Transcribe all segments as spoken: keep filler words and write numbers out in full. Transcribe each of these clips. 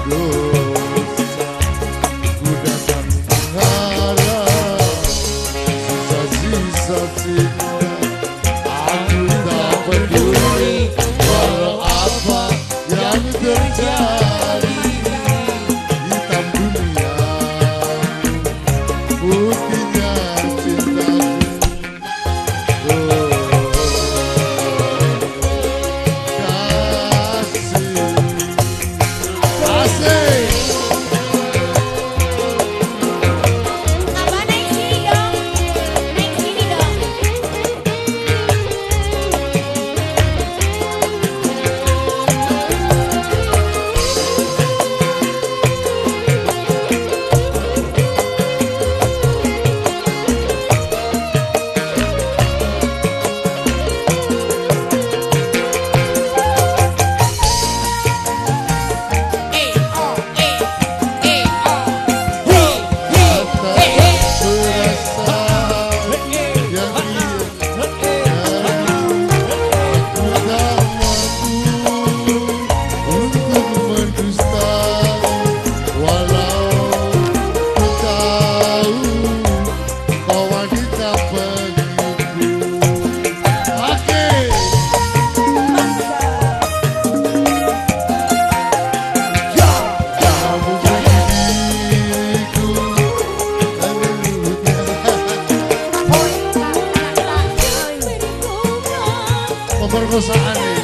Pemerkosaan nih.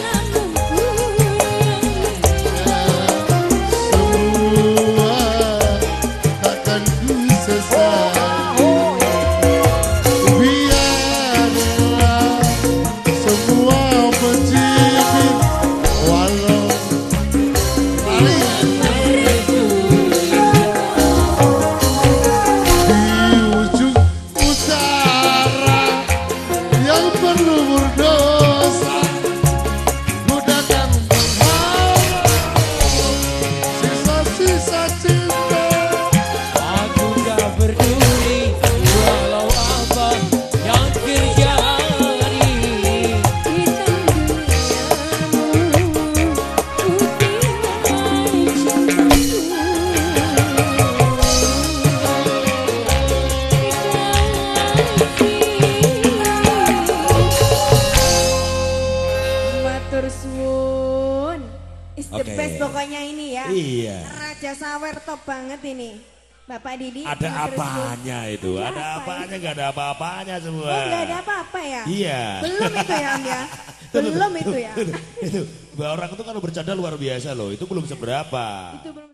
Semua takkan ku sesal. Biarlah semua mencibir walau di ujung utara yang penuh berdosa. Is the okay. best pokoknya ini ya. Iya. Raja Sawer top banget ini. Bapak Didi. Ada apanya itu? Ada ada apa apanya? Gak ada apa-apanya semua. Oh nggak ada apa-apa ya? Iya. Belum itu ya Om ya? Belum itu ya? Itu, orang itu kan bercanda luar biasa loh. Itu belum seberapa. Itu belum